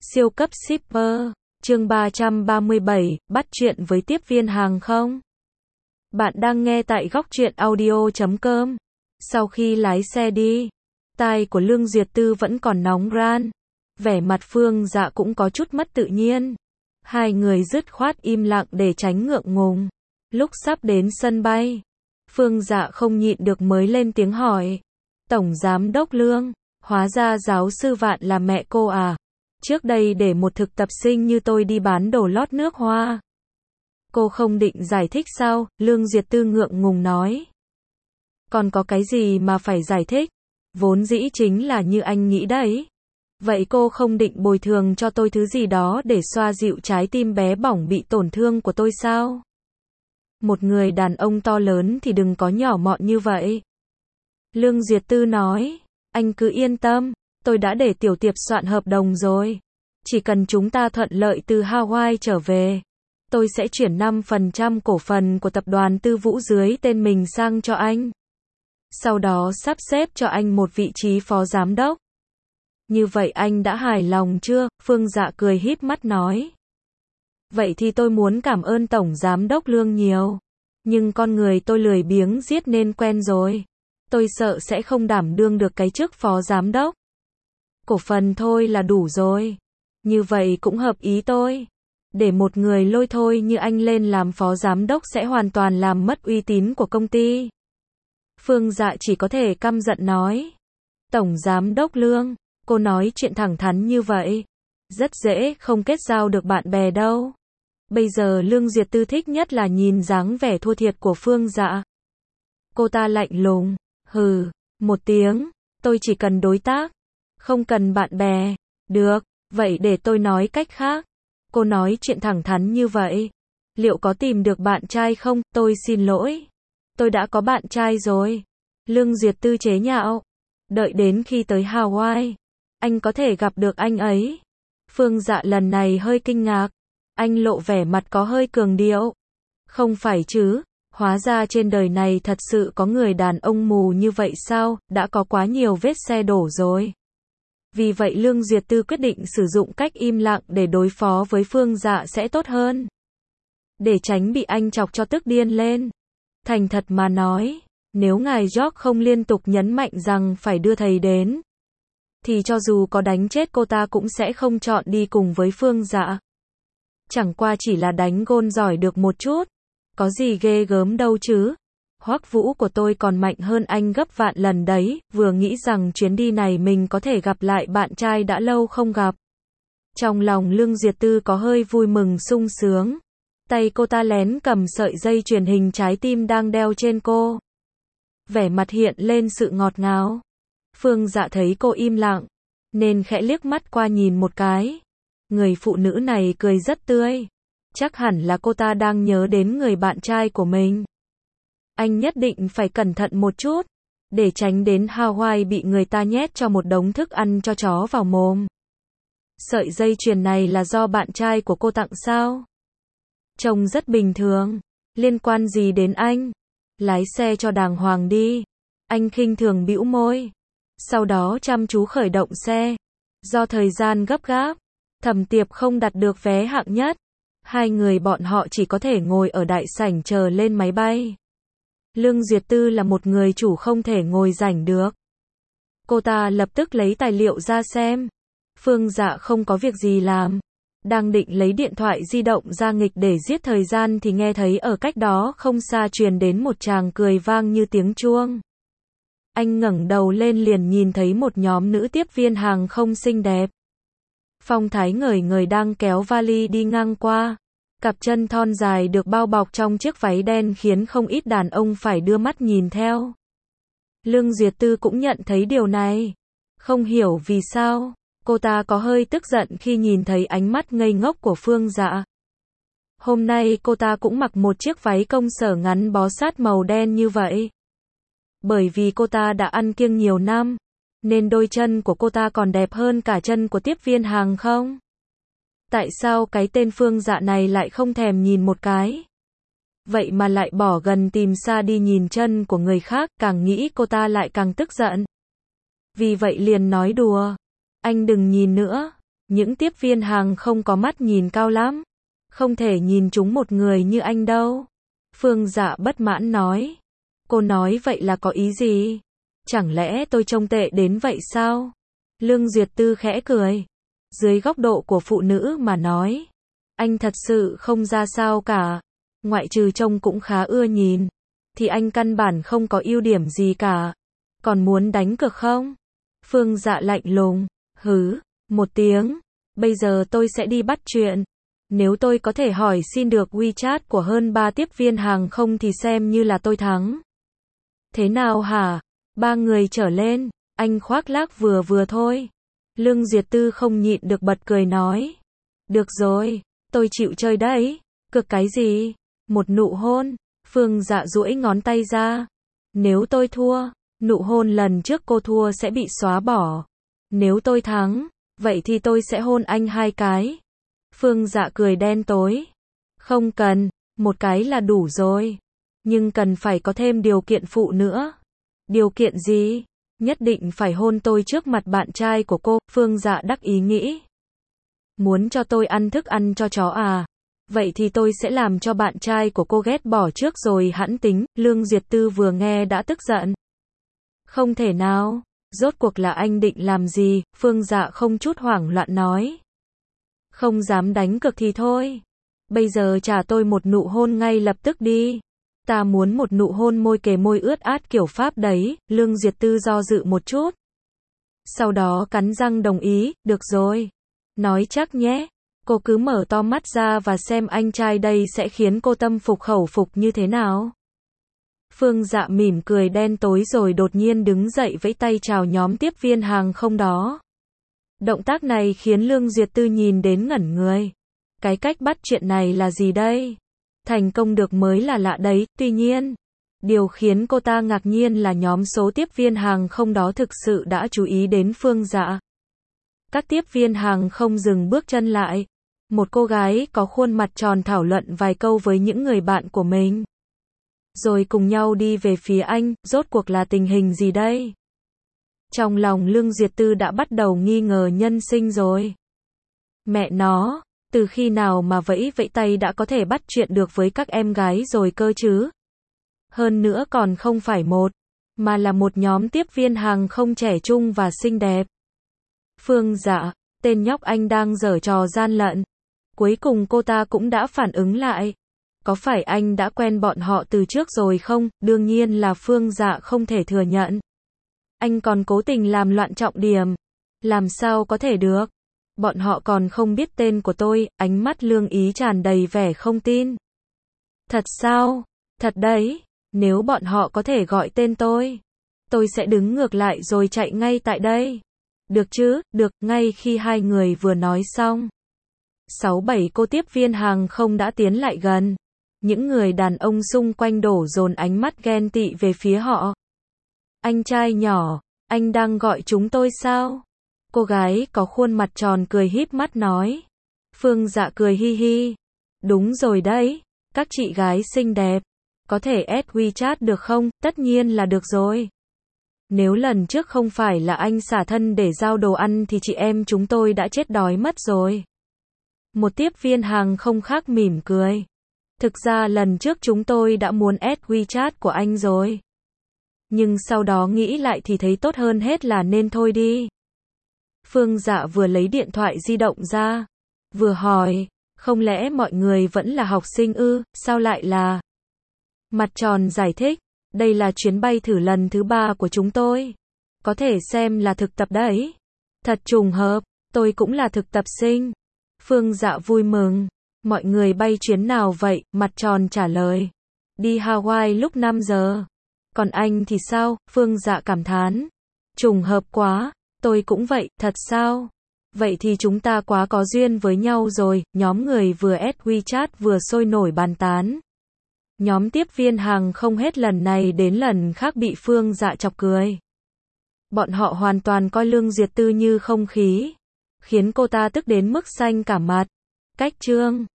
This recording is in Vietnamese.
Siêu cấp shipper, chương 337, bắt chuyện với tiếp viên hàng không. Bạn đang nghe tại góc truyện audio.com. Sau khi lái xe đi, tai của Lương Duyệt Tư vẫn còn nóng ran. Vẻ mặt Phương Dạ cũng có chút mất tự nhiên. Hai người dứt khoát im lặng để tránh ngượng ngùng. Lúc sắp đến sân bay, Phương Dạ không nhịn được mới lên tiếng hỏi. Tổng Giám đốc Lương, hóa ra giáo sư Vạn là mẹ cô à? Trước đây để một thực tập sinh như tôi đi bán đồ lót nước hoa. Cô không định giải thích sao? Lương Duyệt Tư ngượng ngùng nói. Còn có cái gì mà phải giải thích? Vốn dĩ chính là như anh nghĩ đấy. Vậy cô không định bồi thường cho tôi thứ gì đó để xoa dịu trái tim bé bỏng bị tổn thương của tôi sao? Một người đàn ông to lớn thì đừng có nhỏ mọn như vậy. Lương Duyệt Tư nói, anh cứ yên tâm, tôi đã để Tiểu Tiệp soạn hợp đồng rồi. Chỉ cần chúng ta thuận lợi từ Hawaii trở về, tôi sẽ chuyển 5% cổ phần của tập đoàn Tư Vũ dưới tên mình sang cho anh. Sau đó sắp xếp cho anh một vị trí phó giám đốc. Như vậy anh đã hài lòng chưa? Phương Dạ cười híp mắt nói. Vậy thì tôi muốn cảm ơn Tổng Giám đốc Lương nhiều. Nhưng con người tôi lười biếng giết nên quen rồi. Tôi sợ sẽ không đảm đương được cái chức phó giám đốc. Cổ phần thôi là đủ rồi. Như vậy cũng hợp ý tôi. Để một người lôi thôi như anh lên làm phó giám đốc sẽ hoàn toàn làm mất uy tín của công ty. Phương Dạ chỉ có thể căm giận nói. Tổng Giám đốc Lương, cô nói chuyện thẳng thắn như vậy. Rất dễ không kết giao được bạn bè đâu. Bây giờ Lương Duyệt Tư thích nhất là nhìn dáng vẻ thua thiệt của Phương Dạ. Cô ta lạnh lùng. Hừ, một tiếng, tôi chỉ cần đối tác, không cần bạn bè. Được, vậy để tôi nói cách khác. Cô nói chuyện thẳng thắn như vậy, liệu có tìm được bạn trai không? Tôi xin lỗi, tôi đã có bạn trai rồi. Lương Duyệt Tư chế nhạo. Đợi đến khi tới Hawaii, anh có thể gặp được anh ấy. Phương Dạ lần này hơi kinh ngạc. Anh lộ vẻ mặt có hơi cường điệu. Không phải chứ? Hóa ra trên đời này thật sự có người đàn ông mù như vậy sao? Đã có quá nhiều vết xe đổ rồi. Vì vậy Lương Duyệt Tư quyết định sử dụng cách im lặng để đối phó với Phương Dạ sẽ tốt hơn. Để tránh bị anh chọc cho tức điên lên. Thành thật mà nói, nếu ngài George không liên tục nhấn mạnh rằng phải đưa thầy đến, thì cho dù có đánh chết cô ta cũng sẽ không chọn đi cùng với Phương Dạ. Chẳng qua chỉ là đánh gôn giỏi được một chút. Có gì ghê gớm đâu chứ. Hoắc Vũ của tôi còn mạnh hơn anh gấp vạn lần đấy. Vừa nghĩ rằng chuyến đi này mình có thể gặp lại bạn trai đã lâu không gặp. Trong lòng Lương Duyệt Tư có hơi vui mừng sung sướng. Tay cô ta lén cầm sợi dây chuyền hình trái tim đang đeo trên cô. Vẻ mặt hiện lên sự ngọt ngào. Phương Dạ thấy cô im lặng, nên khẽ liếc mắt qua nhìn một cái. Người phụ nữ này cười rất tươi. Chắc hẳn là cô ta đang nhớ đến người bạn trai của mình. Anh nhất định phải cẩn thận một chút, để tránh đến Hawaii bị người ta nhét cho một đống thức ăn cho chó vào mồm. Sợi dây chuyền này là do bạn trai của cô tặng sao? Trông rất bình thường, liên quan gì đến anh? Lái xe cho đàng hoàng đi. Anh khinh thường bĩu môi. Sau đó chăm chú khởi động xe. Do thời gian gấp gáp, Thẩm Tiệp không đặt được vé hạng nhất. Hai người bọn họ chỉ có thể ngồi ở đại sảnh chờ lên máy bay. Lương Duyệt Tư là một người chủ không thể ngồi rảnh được. Cô ta lập tức lấy tài liệu ra xem. Phương Dạ không có việc gì làm. Đang định lấy điện thoại di động ra nghịch để giết thời gian thì nghe thấy ở cách đó không xa truyền đến một tràng cười vang như tiếng chuông. Anh ngẩng đầu lên liền nhìn thấy một nhóm nữ tiếp viên hàng không xinh đẹp. Phong thái ngời ngời đang kéo vali đi ngang qua. Cặp chân thon dài được bao bọc trong chiếc váy đen khiến không ít đàn ông phải đưa mắt nhìn theo. Lương Duyệt Tư cũng nhận thấy điều này. Không hiểu vì sao, cô ta có hơi tức giận khi nhìn thấy ánh mắt ngây ngốc của Phương Dạ. Hôm nay cô ta cũng mặc một chiếc váy công sở ngắn bó sát màu đen như vậy. Bởi vì cô ta đã ăn kiêng nhiều năm, nên đôi chân của cô ta còn đẹp hơn cả chân của tiếp viên hàng không. Tại sao cái tên Phương Dạ này lại không thèm nhìn một cái? Vậy mà lại bỏ gần tìm xa đi nhìn chân của người khác, càng nghĩ cô ta lại càng tức giận. Vì vậy liền nói đùa. Anh đừng nhìn nữa. Những tiếp viên hàng không có mắt nhìn cao lắm. Không thể nhìn trúng một người như anh đâu. Phương Dạ bất mãn nói. Cô nói vậy là có ý gì? Chẳng lẽ tôi trông tệ đến vậy sao? Lương Duyệt Tư khẽ cười. Dưới góc độ của phụ nữ mà nói, anh thật sự không ra sao cả. Ngoại trừ trông cũng khá ưa nhìn, thì anh căn bản không có ưu điểm gì cả. Còn muốn đánh cược không? Phương Dạ lạnh lùng. Hứ, một tiếng. Bây giờ tôi sẽ đi bắt chuyện. Nếu tôi có thể hỏi xin được WeChat của hơn 3 tiếp viên hàng không thì xem như là tôi thắng. Thế nào hả? 3 người trở lên, anh khoác lác vừa thôi. Lương Duyệt Tư không nhịn được bật cười nói. Được rồi, tôi chịu chơi đấy. Cực cái gì? Một nụ hôn. Phương Dạ duỗi ngón tay ra. Nếu tôi thua, nụ hôn lần trước cô thua sẽ bị xóa bỏ. Nếu tôi thắng, vậy thì tôi sẽ hôn anh 2 cái. Phương Dạ cười đen tối. Không cần, một cái là đủ rồi. Nhưng cần phải có thêm điều kiện phụ nữa. Điều kiện gì? Nhất định phải hôn tôi trước mặt bạn trai của cô. Phương Dạ đắc ý nghĩ. Muốn cho tôi ăn thức ăn cho chó à? Vậy thì tôi sẽ làm cho bạn trai của cô ghét bỏ trước rồi hẵng tính. Lương Duyệt Tư vừa nghe đã tức giận. Không thể nào. Rốt cuộc là anh định làm gì? Phương Dạ không chút hoảng loạn nói. Không dám đánh cược thì thôi. Bây giờ trả tôi một nụ hôn ngay lập tức đi. Ta muốn một nụ hôn môi kề môi ướt át kiểu Pháp đấy. Lương Duyệt Tư do dự một chút. Sau đó cắn răng đồng ý. Được rồi. Nói chắc nhé. Cô cứ mở to mắt ra và xem anh trai đây sẽ khiến cô tâm phục khẩu phục như thế nào. Phương Dạ mỉm cười đen tối rồi đột nhiên đứng dậy vẫy tay chào nhóm tiếp viên hàng không đó. Động tác này khiến Lương Duyệt Tư nhìn đến ngẩn người. Cái cách bắt chuyện này là gì đây? Thành công được mới là lạ đấy, tuy nhiên, điều khiến cô ta ngạc nhiên là nhóm số tiếp viên hàng không đó thực sự đã chú ý đến Phương Dạ. Các tiếp viên hàng không dừng bước chân lại. Một cô gái có khuôn mặt tròn thảo luận vài câu với những người bạn của mình. Rồi cùng nhau đi về phía anh, rốt cuộc là tình hình gì đây? Trong lòng Lương Duyệt Tư đã bắt đầu nghi ngờ nhân sinh rồi. Mẹ nó, từ khi nào mà vẫy tay đã có thể bắt chuyện được với các em gái rồi cơ chứ? Hơn nữa còn không phải một, mà là một nhóm tiếp viên hàng không trẻ trung và xinh đẹp. Phương Dạ, tên nhóc anh đang giở trò gian lận. Cuối cùng cô ta cũng đã phản ứng lại. Có phải anh đã quen bọn họ từ trước rồi không? Đương nhiên là Phương Dạ không thể thừa nhận. Anh còn cố tình làm loạn trọng điểm. Làm sao có thể được? Bọn họ còn không biết tên của tôi. Ánh mắt Lương Ý tràn đầy vẻ không tin. Thật sao? Thật đấy. Nếu bọn họ có thể gọi tên tôi sẽ đứng ngược lại rồi chạy ngay tại đây. Được chứ? Được. Ngay khi hai người vừa nói xong, 6-7 cô tiếp viên hàng không đã tiến lại gần. Những người đàn ông xung quanh đổ dồn ánh mắt ghen tị về phía họ. Anh trai nhỏ, anh đang gọi chúng tôi sao? Cô gái có khuôn mặt tròn cười híp mắt nói. Phương Dạ cười hi hi. Đúng rồi đấy, các chị gái xinh đẹp. Có thể add WeChat được không? Tất nhiên là được rồi. Nếu lần trước không phải là anh xả thân để giao đồ ăn thì chị em chúng tôi đã chết đói mất rồi. Một tiếp viên hàng không khác mỉm cười. Thực ra lần trước chúng tôi đã muốn add WeChat của anh rồi. Nhưng sau đó nghĩ lại thì thấy tốt hơn hết là nên thôi đi. Phương Dạ vừa lấy điện thoại di động ra, vừa hỏi, không lẽ mọi người vẫn là học sinh ư, sao lại là? Mặt tròn giải thích, đây là chuyến bay thử lần thứ 3 của chúng tôi. Có thể xem là thực tập đấy. Thật trùng hợp, tôi cũng là thực tập sinh. Phương Dạ vui mừng. Mọi người bay chuyến nào vậy? Mặt tròn trả lời. Đi Hawaii lúc 5 giờ. Còn anh thì sao? Phương Dạ cảm thán. Trùng hợp quá, tôi cũng vậy, thật sao? Vậy thì chúng ta quá có duyên với nhau rồi. Nhóm người vừa add WeChat vừa sôi nổi bàn tán. Nhóm tiếp viên hàng không hết lần này đến lần khác bị Phương Dạ chọc cười. Bọn họ hoàn toàn coi Lương Duyệt Tư như không khí, khiến cô ta tức đến mức xanh cả mặt. Cách chương